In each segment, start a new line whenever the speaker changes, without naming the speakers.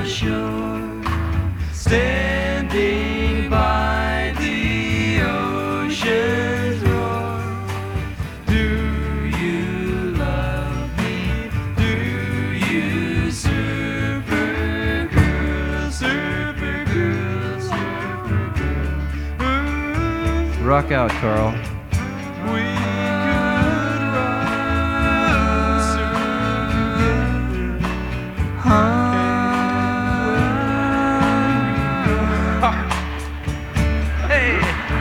shore, standing by the ocean's roar. Do you love me? Do you, Supergirl, Supergirl, Supergirl? Ooh,
Rock out, Carl.
we could run, Supergirl. Hey.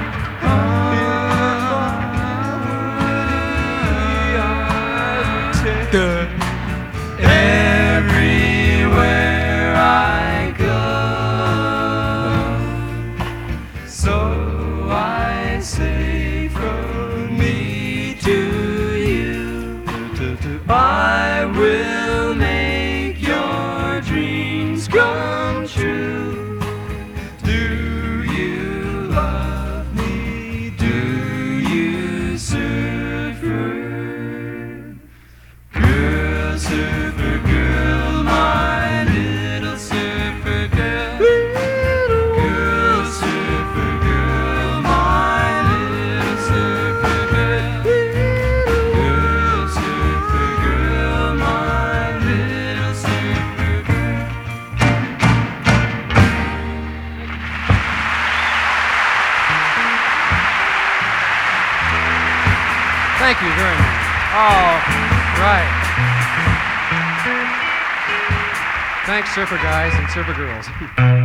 Everywhere I go, so I say from me to you, I will make your dreams come true. Do you love me? Do you, Supergirl, Supergirl, my little Supergirl. Girl, Supergirl, my little Supergirl. Girl, Supergirl, my little Supergirl.
Thank you very much. Oh, right. Thanks, Surfer Guys and Surfer Girls.